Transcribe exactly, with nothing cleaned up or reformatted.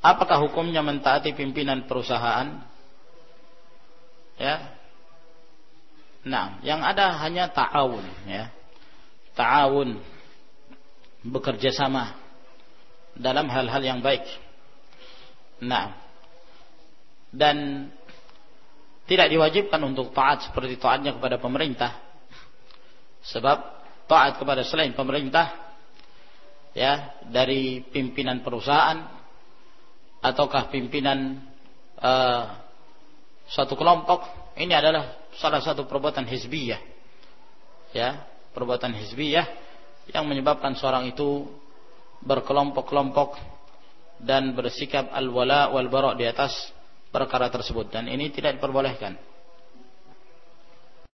apakah hukumnya mentaati pimpinan perusahaan? Ya. Nah, yang ada hanya ta'awun, ya. Ta'awun, bekerja sama dalam hal-hal yang baik. Nah, dan tidak diwajibkan untuk taat seperti taatnya kepada pemerintah. Sebab taat kepada selain pemerintah, ya, dari pimpinan perusahaan ataukah pimpinan uh, suatu kelompok, ini adalah salah satu perbuatan hizbiyah, ya, perbuatan hizbiyah yang menyebabkan seorang itu berkelompok-kelompok dan bersikap al-wala wal bara di atas perkara tersebut, dan ini tidak diperbolehkan.